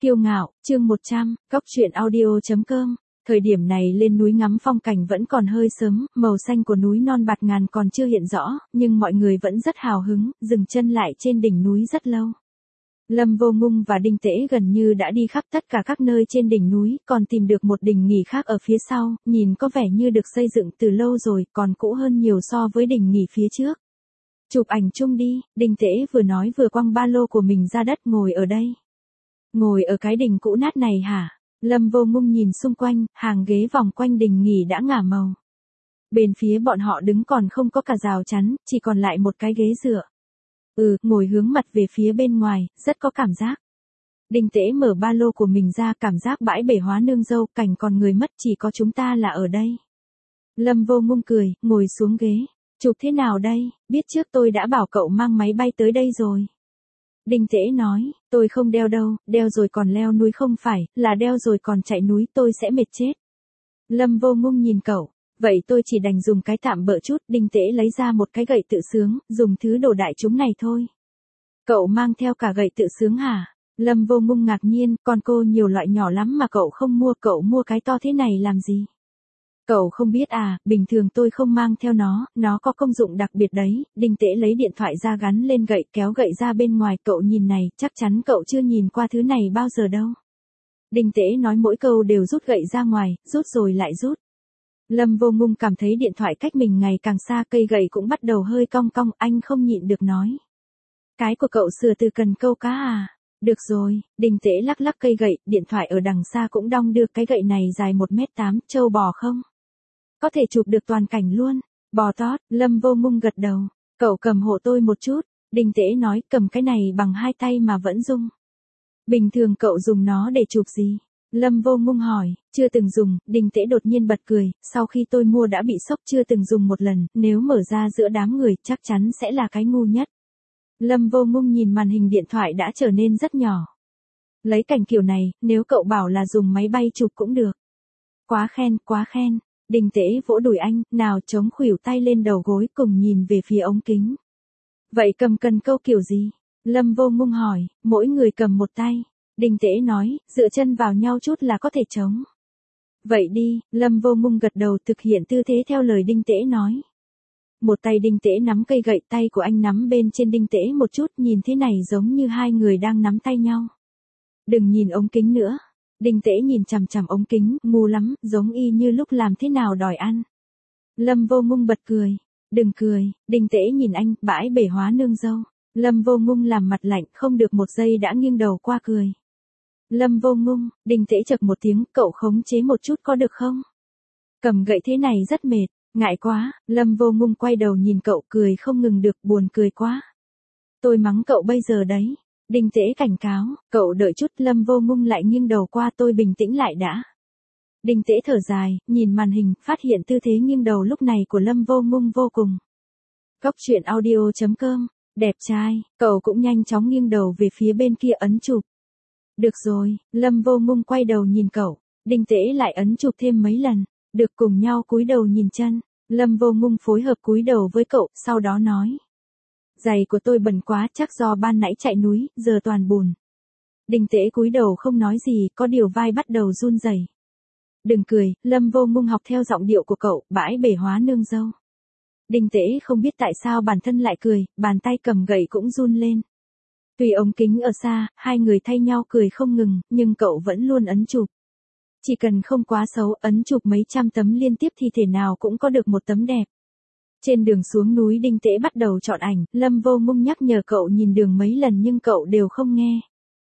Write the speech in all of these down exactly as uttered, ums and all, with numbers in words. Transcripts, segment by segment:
Kiêu ngạo, chương một trăm, Cóc truyện audio chấm com. Thời điểm này lên núi ngắm phong cảnh vẫn còn hơi sớm, màu xanh của núi non bạt ngàn còn chưa hiện rõ, nhưng mọi người vẫn rất hào hứng, dừng chân lại trên đỉnh núi rất lâu. Lâm Vô Ngung và Đinh Tễ gần như đã đi khắp tất cả các nơi trên đỉnh núi, còn tìm được một đỉnh nghỉ khác ở phía sau, nhìn có vẻ như được xây dựng từ lâu rồi, còn cũ hơn nhiều so với đỉnh nghỉ phía trước. Chụp ảnh chung đi, Đinh Tễ vừa nói vừa quăng ba lô của mình ra đất, ngồi ở đây. Ngồi ở cái đỉnh cũ nát này hả? Lâm Vô Ngung nhìn xung quanh, hàng ghế vòng quanh đỉnh nghỉ đã ngả màu. Bên phía bọn họ đứng còn không có cả rào chắn, chỉ còn lại một cái ghế dựa. Ừ, ngồi hướng mặt về phía bên ngoài, rất có cảm giác. Đinh Tễ mở ba lô của mình ra, cảm giác bãi bể hóa nương dâu, cảnh còn người mất, chỉ có chúng ta là ở đây. Lâm Vô Ngung cười, ngồi xuống ghế. Chụp thế nào đây, biết trước tôi đã bảo cậu mang máy bay tới đây rồi. Đinh Tễ nói, tôi không đeo đâu, đeo rồi còn leo núi không phải, là đeo rồi còn chạy núi tôi sẽ mệt chết. Lâm Vô Ngung nhìn cậu, vậy tôi chỉ đành dùng cái tạm bợ chút. Đinh Tễ lấy ra một cái gậy tự sướng, dùng thứ đồ đại chúng này thôi. Cậu mang theo cả gậy tự sướng hả? Lâm Vô Ngung ngạc nhiên, con cô nhiều loại nhỏ lắm mà cậu không mua, cậu mua cái to thế này làm gì? Cậu không biết à, bình thường tôi không mang theo nó, nó có công dụng đặc biệt đấy. Đinh Tễ lấy điện thoại ra gắn lên gậy, kéo gậy ra bên ngoài, cậu nhìn này, chắc chắn cậu chưa nhìn qua thứ này bao giờ đâu. Đinh Tễ nói mỗi câu đều rút gậy ra ngoài, rút rồi lại rút. Lâm Vô Ngung cảm thấy điện thoại cách mình ngày càng xa, cây gậy cũng bắt đầu hơi cong cong, anh không nhịn được nói. Cái của cậu sửa từ cần câu cá à? Được rồi, Đinh Tễ lắc lắc cây gậy, điện thoại ở đằng xa cũng đong đưa, cái gậy này dài một mét tám, trâu bò không? Có thể chụp được toàn cảnh luôn. Bò tót, Lâm Vô Ngung gật đầu. Cậu cầm hộ tôi một chút. Đinh Tễ nói, cầm cái này bằng hai tay mà vẫn rung. Bình thường cậu dùng nó để chụp gì? Lâm Vô Ngung hỏi, chưa từng dùng. Đinh Tễ đột nhiên bật cười, sau khi tôi mua đã bị sốc, chưa từng dùng một lần, nếu mở ra giữa đám người chắc chắn sẽ là cái ngu nhất. Lâm Vô Ngung nhìn màn hình điện thoại đã trở nên rất nhỏ. Lấy cảnh kiểu này, nếu cậu bảo là dùng máy bay chụp cũng được. Quá khen, quá khen. Đinh Tễ vỗ đùi anh, nào chống khuỷu tay lên đầu gối cùng nhìn về phía ống kính. Vậy cầm cần câu kiểu gì? Lâm Vô Ngung hỏi, mỗi người cầm một tay. Đinh Tễ nói, dựa chân vào nhau chút là có thể chống. Vậy đi, Lâm Vô Ngung gật đầu thực hiện tư thế theo lời Đinh Tễ nói. Một tay Đinh Tễ nắm cây gậy, tay của anh nắm bên trên Đinh Tễ một chút, nhìn thế này giống như hai người đang nắm tay nhau. Đừng nhìn ống kính nữa. Đinh Tễ nhìn chằm chằm ống kính, ngu lắm, giống y như lúc làm thế nào đòi ăn. Lâm Vô Ngung bật cười. Đừng cười, Đinh Tễ nhìn anh, bãi bể hóa nương dâu. Lâm Vô Ngung làm mặt lạnh, không được một giây đã nghiêng đầu qua cười. Lâm Vô Ngung, Đinh Tễ chậc một tiếng, cậu khống chế một chút có được không? Cầm gậy thế này rất mệt, ngại quá. Lâm Vô Ngung quay đầu nhìn cậu, cười không ngừng được, buồn cười quá. Tôi mắng cậu bây giờ đấy. Đinh Tễ cảnh cáo, cậu đợi chút. Lâm Vô Ngung lại nghiêng đầu qua, tôi bình tĩnh lại đã. Đinh Tễ thở dài, nhìn màn hình, phát hiện tư thế nghiêng đầu lúc này của Lâm Vô Ngung vô cùng. Cóc truyện audio chấm com, đẹp trai, cậu cũng nhanh chóng nghiêng đầu về phía bên kia ấn chụp. Được rồi, Lâm Vô Ngung quay đầu nhìn cậu, Đinh Tễ lại ấn chụp thêm mấy lần, được cùng nhau cúi đầu nhìn chân. Lâm Vô Ngung phối hợp cúi đầu với cậu, sau đó nói. Giày của tôi bẩn quá, chắc do ban nãy chạy núi, giờ toàn bùn. Đinh Tễ cúi đầu không nói gì, có điều vai bắt đầu run rẩy. Đừng cười, Lâm Vô Ngung học theo giọng điệu của cậu, bãi bể hóa nương dâu. Đinh Tễ không biết tại sao bản thân lại cười, bàn tay cầm gậy cũng run lên. Tuy ống kính ở xa, hai người thay nhau cười không ngừng, nhưng cậu vẫn luôn ấn chụp. Chỉ cần không quá xấu, ấn chụp mấy trăm tấm liên tiếp thì thể nào cũng có được một tấm đẹp. Trên đường xuống núi Đinh Tễ bắt đầu chọn ảnh, Lâm Vô Ngung nhắc nhở cậu nhìn đường mấy lần nhưng cậu đều không nghe.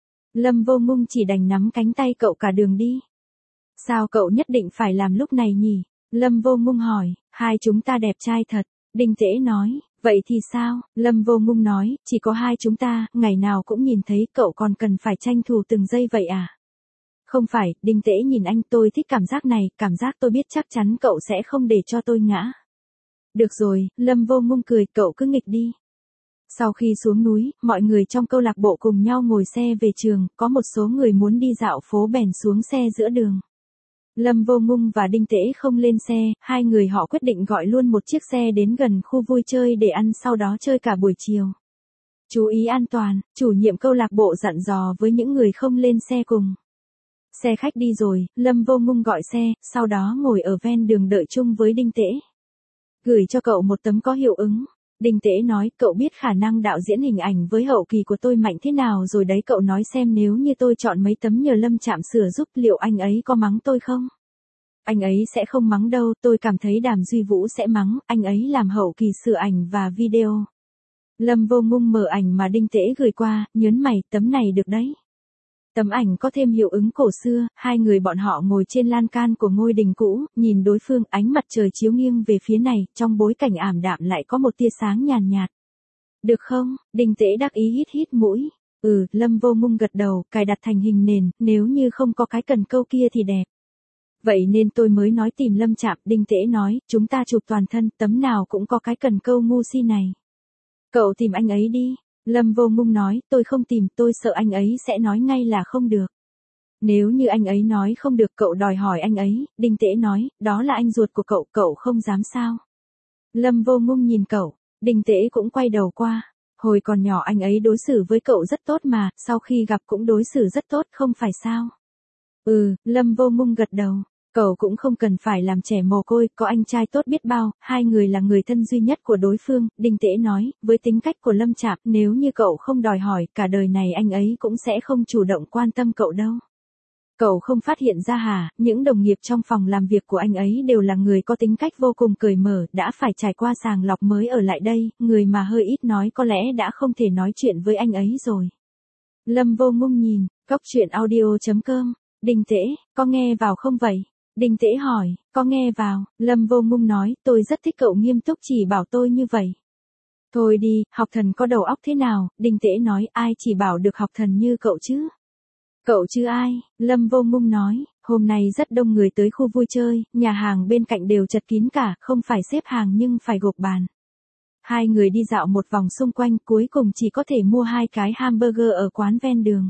Lâm Vô Ngung chỉ đành nắm cánh tay cậu cả đường đi. Sao cậu nhất định phải làm lúc này nhỉ? Lâm Vô Ngung hỏi, hai chúng ta đẹp trai thật. Đinh Tễ nói, vậy thì sao? Lâm Vô Ngung nói, chỉ có hai chúng ta, ngày nào cũng nhìn thấy, cậu còn cần phải tranh thủ từng giây vậy à? Không phải, Đinh Tễ nhìn anh, tôi thích cảm giác này, cảm giác tôi biết chắc chắn cậu sẽ không để cho tôi ngã. Được rồi, Lâm Vô Ngung cười, cậu cứ nghịch đi. Sau khi xuống núi, mọi người trong câu lạc bộ cùng nhau ngồi xe về trường, có một số người muốn đi dạo phố bèn xuống xe giữa đường. Lâm Vô Ngung và Đinh Tễ không lên xe, hai người họ quyết định gọi luôn một chiếc xe đến gần khu vui chơi để ăn sau đó chơi cả buổi chiều. Chú ý an toàn, chủ nhiệm câu lạc bộ dặn dò với những người không lên xe cùng. Xe khách đi rồi, Lâm Vô Ngung gọi xe, sau đó ngồi ở ven đường đợi chung với Đinh Tễ. Gửi cho cậu một tấm có hiệu ứng. Đinh Tễ nói, cậu biết khả năng đạo diễn hình ảnh với hậu kỳ của tôi mạnh thế nào rồi đấy, cậu nói xem nếu như tôi chọn mấy tấm nhờ Lâm Trạm sửa giúp liệu anh ấy có mắng tôi không? Anh ấy sẽ không mắng đâu, tôi cảm thấy Đàm Duy Vũ sẽ mắng, anh ấy làm hậu kỳ sửa ảnh và video. Lâm Vô Ngung mở ảnh mà Đinh Tễ gửi qua, nhớn mày, tấm này được đấy. Tấm ảnh có thêm hiệu ứng cổ xưa, hai người bọn họ ngồi trên lan can của ngôi đình cũ, nhìn đối phương, ánh mặt trời chiếu nghiêng về phía này, trong bối cảnh ảm đạm lại có một tia sáng nhàn nhạt. Được không? Đinh Tễ đắc ý hít hít mũi. Ừ, Lâm Vô Ngung gật đầu, cài đặt thành hình nền, nếu như không có cái cần câu kia thì đẹp. Vậy nên tôi mới nói tìm Lâm Trạm, Đinh Tễ nói, chúng ta chụp toàn thân, tấm nào cũng có cái cần câu ngu si này. Cậu tìm anh ấy đi. Lâm Vô Ngung nói, tôi không tìm, tôi sợ anh ấy sẽ nói ngay là không được. Nếu như anh ấy nói không được cậu đòi hỏi anh ấy, Đinh Tễ nói, đó là anh ruột của cậu, cậu không dám sao. Lâm Vô Ngung nhìn cậu, Đinh Tễ cũng quay đầu qua. Hồi còn nhỏ anh ấy đối xử với cậu rất tốt mà, sau khi gặp cũng đối xử rất tốt, không phải sao? Ừ, Lâm Vô Ngung gật đầu. Cậu cũng không cần phải làm trẻ mồ côi, có anh trai tốt biết bao, hai người là người thân duy nhất của đối phương, Đinh Tễ nói, với tính cách của Lâm Trạm, nếu như cậu không đòi hỏi, cả đời này anh ấy cũng sẽ không chủ động quan tâm cậu đâu. Cậu không phát hiện ra hả, những đồng nghiệp trong phòng làm việc của anh ấy đều là người có tính cách vô cùng cởi mở, đã phải trải qua sàng lọc mới ở lại đây, người mà hơi ít nói có lẽ đã không thể nói chuyện với anh ấy rồi. Lâm Vô Ngung nhìn, cóc truyện audio chấm com, Đinh Tễ, có nghe vào không vậy? Đinh Tễ hỏi, có nghe vào, Lâm Vô Ngung nói, tôi rất thích cậu nghiêm túc chỉ bảo tôi như vậy. Thôi đi, học thần có đầu óc thế nào, Đinh Tễ nói, ai chỉ bảo được học thần như cậu chứ? Cậu chứ ai, Lâm Vô Ngung nói, hôm nay rất đông người tới khu vui chơi, nhà hàng bên cạnh đều chật kín cả, không phải xếp hàng nhưng phải gộp bàn. Hai người đi dạo một vòng xung quanh, cuối cùng chỉ có thể mua hai cái hamburger ở quán ven đường.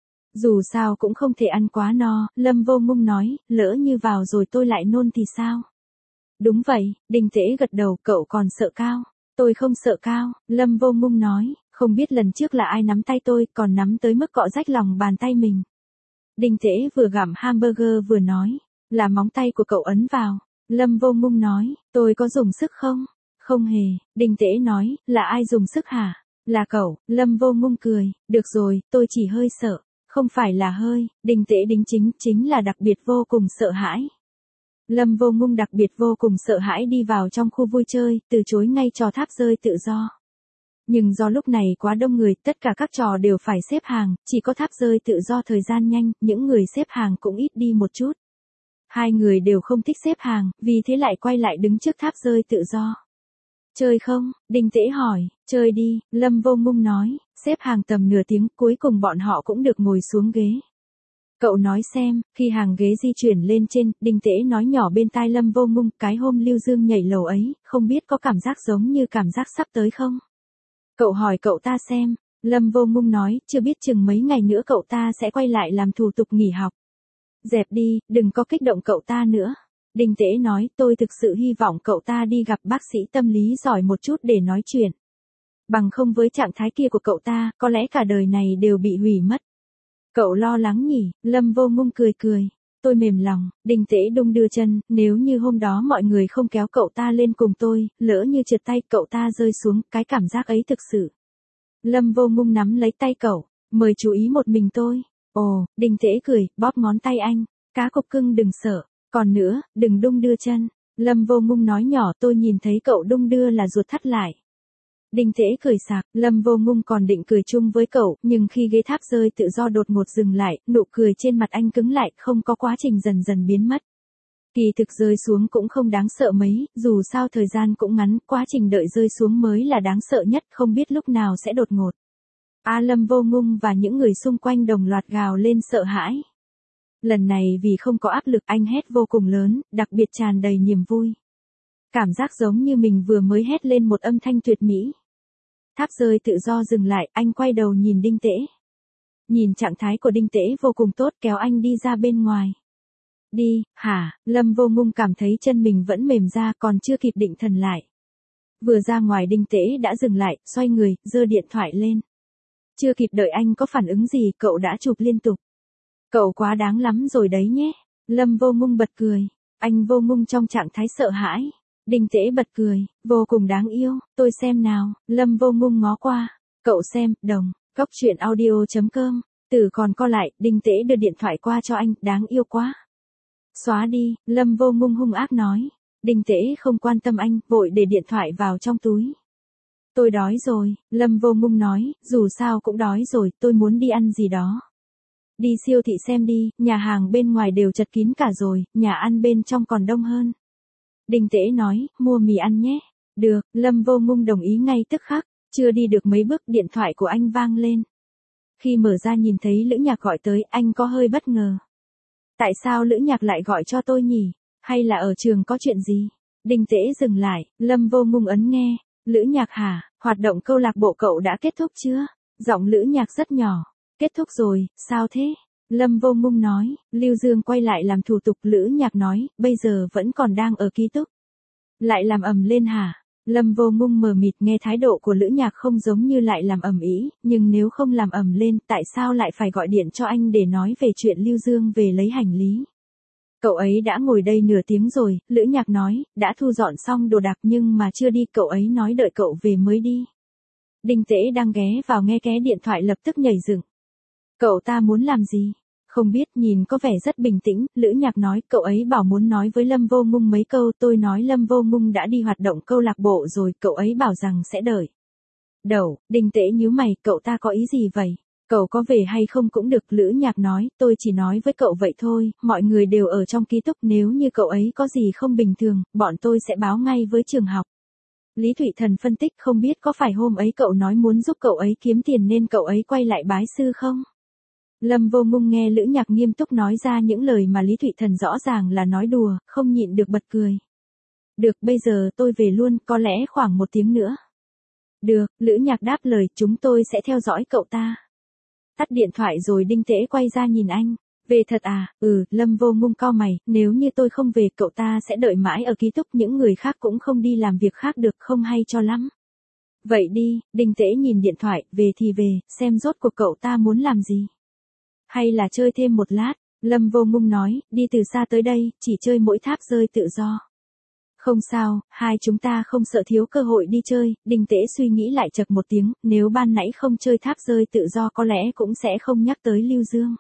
Dù sao cũng không thể ăn quá no, Lâm Vô Ngung nói, lỡ như vào rồi tôi lại nôn thì sao? Đúng vậy, Đinh Tễ gật đầu, cậu còn sợ cao. Tôi không sợ cao, Lâm Vô Ngung nói, không biết lần trước là ai nắm tay tôi, còn nắm tới mức cọ rách lòng bàn tay mình. Đinh Tễ vừa gặm hamburger vừa nói, là móng tay của cậu ấn vào. Lâm Vô Ngung nói, tôi có dùng sức không? Không hề, Đinh Tễ nói, là ai dùng sức hả? Là cậu, Lâm Vô Ngung cười, được rồi, tôi chỉ hơi sợ. Không phải là hơi, Đinh Tễ đính chính, chính là đặc biệt vô cùng sợ hãi. Lâm Vô Ngung đặc biệt vô cùng sợ hãi đi vào trong khu vui chơi, từ chối ngay trò tháp rơi tự do. Nhưng do lúc này quá đông người, tất cả các trò đều phải xếp hàng, chỉ có tháp rơi tự do thời gian nhanh, những người xếp hàng cũng ít đi một chút. Hai người đều không thích xếp hàng, vì thế lại quay lại đứng trước tháp rơi tự do. Chơi không? Đinh Tễ hỏi, chơi đi, Lâm Vô Ngung nói, xếp hàng tầm nửa tiếng, cuối cùng bọn họ cũng được ngồi xuống ghế. Cậu nói xem, khi hàng ghế di chuyển lên trên, Đinh Tễ nói nhỏ bên tai Lâm Vô Ngung, cái hôm Lưu Dương nhảy lầu ấy, không biết có cảm giác giống như cảm giác sắp tới không? Cậu hỏi cậu ta xem, Lâm Vô Ngung nói, chưa biết chừng mấy ngày nữa cậu ta sẽ quay lại làm thủ tục nghỉ học. Dẹp đi, đừng có kích động cậu ta nữa. Đinh Tễ nói, tôi thực sự hy vọng cậu ta đi gặp bác sĩ tâm lý giỏi một chút để nói chuyện. Bằng không với trạng thái kia của cậu ta, có lẽ cả đời này đều bị hủy mất. Cậu lo lắng nhỉ, Lâm Vô Ngung cười cười. Tôi mềm lòng, Đinh Tễ đung đưa chân, nếu như hôm đó mọi người không kéo cậu ta lên cùng tôi, lỡ như trượt tay cậu ta rơi xuống, cái cảm giác ấy thực sự. Lâm Vô Ngung nắm lấy tay cậu, mời chú ý một mình tôi. Ồ, Đinh Tễ cười, bóp ngón tay anh, cá cục cưng đừng sợ, còn nữa, đừng đung đưa chân. Lâm Vô Ngung nói nhỏ, tôi nhìn thấy cậu đung đưa là ruột thắt lại. Đinh Tễ cười sạc, Lâm Vô Ngung còn định cười chung với cậu, nhưng khi ghế tháp rơi tự do đột ngột dừng lại, nụ cười trên mặt anh cứng lại, không có quá trình dần dần biến mất. Kỳ thực rơi xuống cũng không đáng sợ mấy, dù sao thời gian cũng ngắn, quá trình đợi rơi xuống mới là đáng sợ nhất, không biết lúc nào sẽ đột ngột. A Lâm Vô Ngung và những người xung quanh đồng loạt gào lên sợ hãi. Lần này vì không có áp lực anh hét vô cùng lớn, đặc biệt tràn đầy niềm vui. Cảm giác giống như mình vừa mới hét lên một âm thanh tuyệt mỹ. Tháp rơi tự do dừng lại, anh quay đầu nhìn Đinh Tễ. Nhìn trạng thái của Đinh Tễ vô cùng tốt, kéo anh đi ra bên ngoài. Đi, hả, Lâm Vô Ngung cảm thấy chân mình vẫn mềm ra, còn chưa kịp định thần lại. Vừa ra ngoài Đinh Tễ đã dừng lại, xoay người, giơ điện thoại lên. Chưa kịp đợi anh có phản ứng gì, cậu đã chụp liên tục. Cậu quá đáng lắm rồi đấy nhé. Lâm Vô Ngung bật cười. Anh Vô Ngung trong trạng thái sợ hãi. Đinh Tễ bật cười, vô cùng đáng yêu, tôi xem nào. Lâm Vô Ngung ngó qua. Cậu xem, đồng, cốc truyện audio chấm com. Từ còn co lại, Đinh Tễ đưa điện thoại qua cho anh, đáng yêu quá. Xóa đi, Lâm Vô Ngung hung ác nói. Đinh Tễ không quan tâm anh, vội để điện thoại vào trong túi. Tôi đói rồi, Lâm Vô Ngung nói, dù sao cũng đói rồi, tôi muốn đi ăn gì đó. Đi siêu thị xem đi, nhà hàng bên ngoài đều chật kín cả rồi, nhà ăn bên trong còn đông hơn. Đinh Tễ nói, mua mì ăn nhé. Được, Lâm Vô Ngung đồng ý ngay tức khắc, chưa đi được mấy bước điện thoại của anh vang lên. Khi mở ra nhìn thấy Lữ Nhạc gọi tới, anh có hơi bất ngờ. Tại sao Lữ Nhạc lại gọi cho tôi nhỉ? Hay là ở trường có chuyện gì? Đinh Tễ dừng lại, Lâm Vô Ngung ấn nghe. Lữ Nhạc hả, hoạt động câu lạc bộ cậu đã kết thúc chưa? Giọng Lữ Nhạc rất nhỏ. Kết thúc rồi, sao thế? Lâm Vô Ngung nói, Lưu Dương quay lại làm thủ tục. Lữ Nhạc nói, bây giờ vẫn còn đang ở ký túc. Lại làm ầm lên hả? Lâm Vô Ngung mờ mịt, nghe thái độ của Lữ Nhạc không giống như lại làm ầm ĩ, nhưng nếu không làm ầm lên, tại sao lại phải gọi điện cho anh để nói về chuyện Lưu Dương về lấy hành lý? Cậu ấy đã ngồi đây nửa tiếng rồi, Lữ Nhạc nói, đã thu dọn xong đồ đạc nhưng mà chưa đi, cậu ấy nói đợi cậu về mới đi. Đinh Tễ đang ghé vào nghe ké điện thoại lập tức nhảy dựng. Cậu ta muốn làm gì? Không biết, nhìn có vẻ rất bình tĩnh. Lữ Nhạc nói, cậu ấy bảo muốn nói với Lâm Vô Ngung mấy câu. Tôi nói Lâm Vô Ngung đã đi hoạt động câu lạc bộ rồi, cậu ấy bảo rằng sẽ đợi. Đầu, Đinh Tễ nhíu mày, cậu ta có ý gì vậy? Cậu có về hay không cũng được. Lữ Nhạc nói, tôi chỉ nói với cậu vậy thôi, mọi người đều ở trong ký túc, nếu như cậu ấy có gì không bình thường, bọn tôi sẽ báo ngay với trường học. Lý Thụy Thần phân tích, không biết có phải hôm ấy cậu nói muốn giúp cậu ấy kiếm tiền nên cậu ấy quay lại bái sư không? Lâm Vô Ngung nghe Lữ Nhạc nghiêm túc nói ra những lời mà Lý Thụy Thần rõ ràng là nói đùa, không nhịn được bật cười. Được, bây giờ tôi về luôn, có lẽ khoảng một tiếng nữa. Được, Lữ Nhạc đáp lời, chúng tôi sẽ theo dõi cậu ta. Tắt điện thoại rồi Đinh Tễ quay ra nhìn anh. Về thật à? Ừ, Lâm Vô Ngung cau mày, nếu như tôi không về cậu ta sẽ đợi mãi ở ký túc, những người khác cũng không đi làm việc khác được, không hay cho lắm. Vậy đi, Đinh Tễ nhìn điện thoại, về thì về, xem rốt cuộc cậu ta muốn làm gì. Hay là chơi thêm một lát, Lâm Vô Ngung nói, đi từ xa tới đây, chỉ chơi mỗi tháp rơi tự do. Không sao, hai chúng ta không sợ thiếu cơ hội đi chơi. Đinh Tễ suy nghĩ lại chậc một tiếng, nếu ban nãy không chơi tháp rơi tự do có lẽ cũng sẽ không nhắc tới Lưu Dương.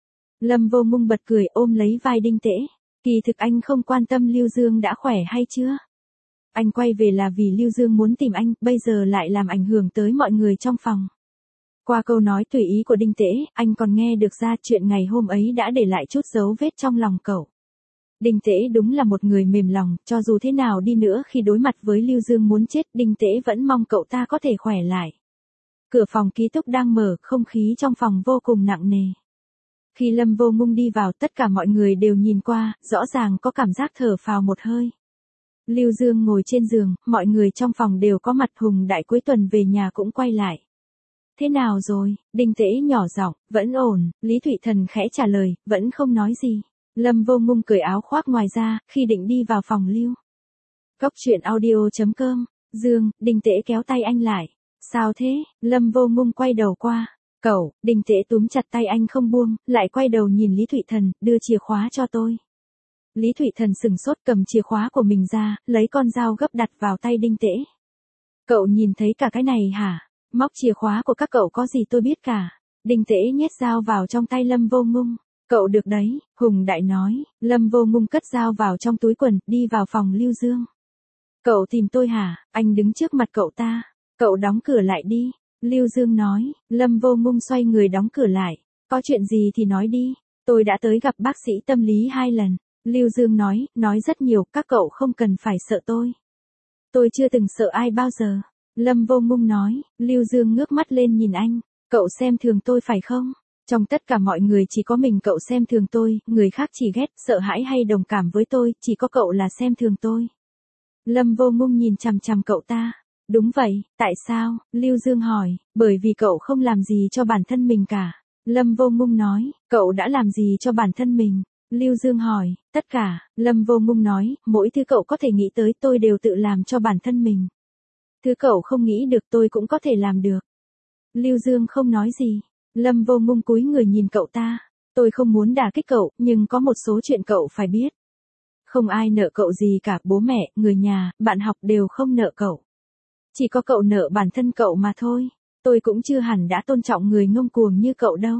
Lâm Vô Ngung bật cười ôm lấy vai Đinh Tễ. Kỳ thực anh không quan tâm Lưu Dương đã khỏe hay chưa. Anh quay về là vì Lưu Dương muốn tìm anh, bây giờ lại làm ảnh hưởng tới mọi người trong phòng. Qua câu nói tùy ý của Đinh Tễ, anh còn nghe được ra chuyện ngày hôm ấy đã để lại chút dấu vết trong lòng cậu. Đinh Tễ đúng là một người mềm lòng, cho dù thế nào đi nữa khi đối mặt với Lưu Dương muốn chết, Đinh Tễ vẫn mong cậu ta có thể khỏe lại. Cửa phòng ký túc đang mở, không khí trong phòng vô cùng nặng nề. Khi Lâm Vô Ngung đi vào, tất cả mọi người đều nhìn qua, rõ ràng có cảm giác thở phào một hơi. Lưu Dương ngồi trên giường, mọi người trong phòng đều có mặt. Hùng Đại cuối tuần về nhà cũng quay lại. Thế nào rồi? Đinh Tễ nhỏ giọng, vẫn ổn. Lý Thụy Thần khẽ trả lời, vẫn không nói gì. Lâm Vô Ngung cởi áo khoác ngoài ra, khi định đi vào phòng Lưu. Cốc truyện audio chấm com. Dương, Đinh Tễ kéo tay anh lại. Sao thế? Lâm Vô Ngung quay đầu qua. Cậu, Đinh Tễ túm chặt tay anh không buông, lại quay đầu nhìn Lý Thụy Thần, đưa chìa khóa cho tôi. Lý Thụy Thần sừng sốt cầm chìa khóa của mình ra, lấy con dao gấp đặt vào tay Đinh Tễ. Cậu nhìn thấy cả cái này hả? Móc chìa khóa của các cậu có gì tôi biết cả. Đinh Tễ nhét dao vào trong tay Lâm Vô Ngung. Cậu được đấy, Hùng Đại nói. Lâm Vô Ngung cất dao vào trong túi quần, đi vào phòng Lưu Dương. Cậu tìm tôi hả? Anh đứng trước mặt cậu ta. Cậu đóng cửa lại đi. Lưu Dương nói. Lâm Vô Ngung xoay người đóng cửa lại. Có chuyện gì thì nói đi. Tôi đã tới gặp bác sĩ tâm lý hai lần. Lưu Dương nói, nói rất nhiều, các cậu không cần phải sợ tôi. Tôi chưa từng sợ ai bao giờ. Lâm Vô Ngung nói. Lưu Dương ngước mắt lên nhìn anh. Cậu xem thường tôi phải không? Trong tất cả mọi người chỉ có mình cậu xem thường tôi, người khác chỉ ghét, sợ hãi hay đồng cảm với tôi, chỉ có cậu là xem thường tôi. Lâm Vô Ngung nhìn chằm chằm cậu ta. Đúng vậy, tại sao? Lưu Dương hỏi. Bởi vì cậu không làm gì cho bản thân mình cả. Lâm Vô Ngung nói. Cậu đã làm gì cho bản thân mình? Lưu Dương hỏi. Tất cả. Lâm Vô Ngung nói, mỗi thứ cậu có thể nghĩ tới tôi đều tự làm cho bản thân mình. Thứ cậu không nghĩ được tôi cũng có thể làm được. Lưu Dương không nói gì. Lâm Vô Ngung cúi người nhìn cậu ta. Tôi không muốn đả kích cậu, nhưng có một số chuyện cậu phải biết. Không ai nợ cậu gì cả, bố mẹ, người nhà, bạn học đều không nợ cậu. Chỉ có cậu nợ bản thân cậu mà thôi. Tôi cũng chưa hẳn đã tôn trọng người ngông cuồng như cậu đâu.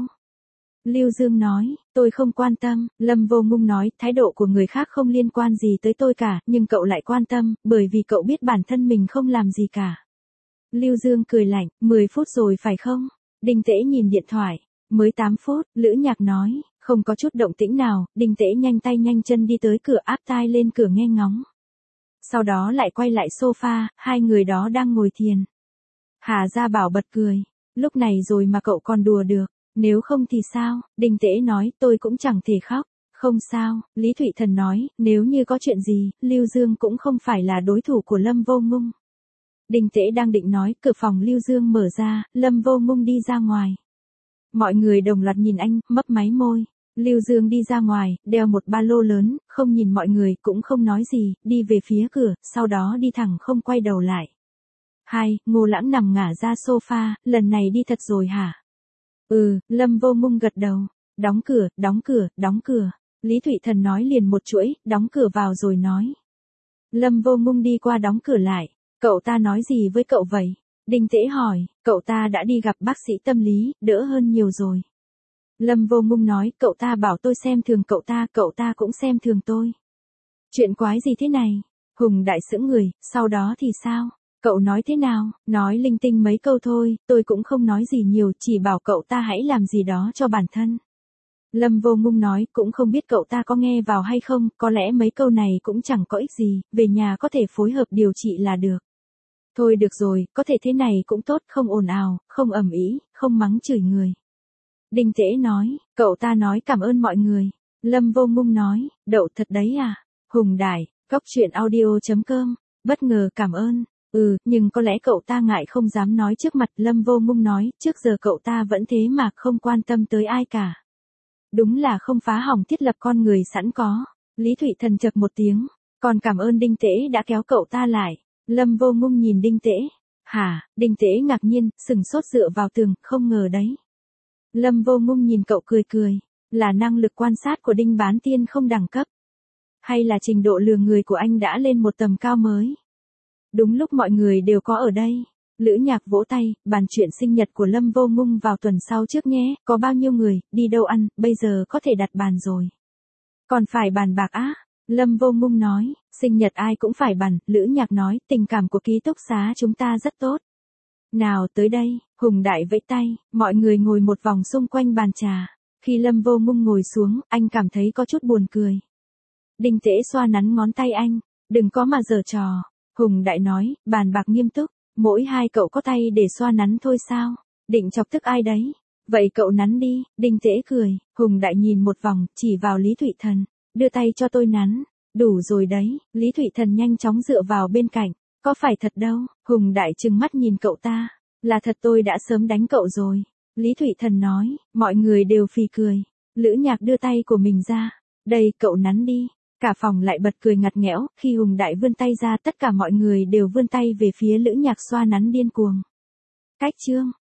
Lưu Dương nói, tôi không quan tâm. Lâm Vô Ngung nói, thái độ của người khác không liên quan gì tới tôi cả, nhưng cậu lại quan tâm, bởi vì cậu biết bản thân mình không làm gì cả. Lưu Dương cười lạnh, mười phút rồi phải không? Đinh Tễ nhìn điện thoại, mới tám phút, Lữ Nhạc nói, không có chút động tĩnh nào. Đinh Tễ nhanh tay nhanh chân đi tới cửa, áp tai lên cửa nghe ngóng. Sau đó lại quay lại sofa, hai người đó đang ngồi thiền. Hà Gia Bảo bật cười, lúc này rồi mà cậu còn đùa được, nếu không thì sao? Đinh Tễ nói, tôi cũng chẳng thể khóc. Không sao, Lý Thụy Thần nói, nếu như có chuyện gì, Lưu Dương cũng không phải là đối thủ của Lâm Vô Ngung. Đinh Tễ đang định nói, cửa phòng Lưu Dương mở ra, Lâm Vô Ngung đi ra ngoài. Mọi người đồng loạt nhìn anh, mấp máy môi. Lưu Dương đi ra ngoài, đeo một ba lô lớn, không nhìn mọi người, cũng không nói gì, đi về phía cửa, sau đó đi thẳng không quay đầu lại. Hai, Ngô Lãng nằm ngả ra sofa, lần này đi thật rồi hả? Ừ, Lâm Vô Ngung gật đầu. Đóng cửa, đóng cửa, đóng cửa. Lý Thụy Thần nói liền một chuỗi, đóng cửa vào rồi nói. Lâm Vô Ngung đi qua đóng cửa lại. Cậu ta nói gì với cậu vậy? Đinh Tễ hỏi, cậu ta đã đi gặp bác sĩ tâm lý, đỡ hơn nhiều rồi. Lâm Vô Ngung nói, cậu ta bảo tôi xem thường cậu ta, cậu ta cũng xem thường tôi. Chuyện quái gì thế này? Hùng Đại sững người, sau đó thì sao? Cậu nói thế nào? Nói linh tinh mấy câu thôi, tôi cũng không nói gì nhiều, chỉ bảo cậu ta hãy làm gì đó cho bản thân. Lâm Vô Ngung nói, cũng không biết cậu ta có nghe vào hay không, có lẽ mấy câu này cũng chẳng có ích gì, về nhà có thể phối hợp điều trị là được. Thôi được rồi, có thể thế này cũng tốt, không ồn ào, không ầm ĩ, không mắng chửi người. Đinh Tễ nói, cậu ta nói cảm ơn mọi người. Lâm Vô Ngung nói, đậu thật đấy à? Hùng Đại, góc truyện audio chấm com, bất ngờ cảm ơn. Ừ, nhưng có lẽ cậu ta ngại không dám nói trước mặt. Lâm Vô Ngung nói, trước giờ cậu ta vẫn thế mà không quan tâm tới ai cả. Đúng là không phá hỏng thiết lập con người sẵn có. Lý Thụy Thần chậc một tiếng, còn cảm ơn Đinh Tễ đã kéo cậu ta lại. Lâm Vô Ngung nhìn Đinh Tễ. Hả? Đinh Tễ ngạc nhiên, sừng sốt dựa vào tường, không ngờ đấy. Lâm Vô Ngung nhìn cậu cười cười, là năng lực quan sát của Đinh Bán Tiên không đẳng cấp, hay là trình độ lừa người của anh đã lên một tầm cao mới? Đúng lúc mọi người đều có ở đây, Lữ Nhạc vỗ tay, bàn chuyện sinh nhật của Lâm Vô Ngung vào tuần sau trước nhé, có bao nhiêu người, đi đâu ăn, bây giờ có thể đặt bàn rồi. Còn phải bàn bạc á? Lâm Vô Ngung nói, sinh nhật ai cũng phải bàn. Lữ Nhạc nói, tình cảm của ký túc xá chúng ta rất tốt. Nào tới đây, Hùng Đại vẫy tay, mọi người ngồi một vòng xung quanh bàn trà. Khi Lâm Vô Ngung ngồi xuống, anh cảm thấy có chút buồn cười. Đinh Tễ xoa nắn ngón tay anh, đừng có mà giở trò. Hùng Đại nói, bàn bạc nghiêm túc, mỗi hai cậu có tay để xoa nắn thôi sao? Định chọc tức ai đấy? Vậy cậu nắn đi. Đinh Tễ cười, Hùng Đại nhìn một vòng, chỉ vào Lý Thụy Thần, đưa tay cho tôi nắn. Đủ rồi đấy. Lý Thụy Thần nhanh chóng dựa vào bên cạnh, có phải thật đâu? Hùng Đại trừng mắt nhìn cậu ta, là thật, tôi đã sớm đánh cậu rồi. Lý Thụy Thần nói, mọi người đều phì cười. Lữ Nhạc đưa tay của mình ra, đây cậu nắn đi. Cả phòng lại bật cười ngặt nghẽo, khi Hùng Đại vươn tay ra tất cả mọi người đều vươn tay về phía Lữ Nhạc xoa nắn điên cuồng. Cách chương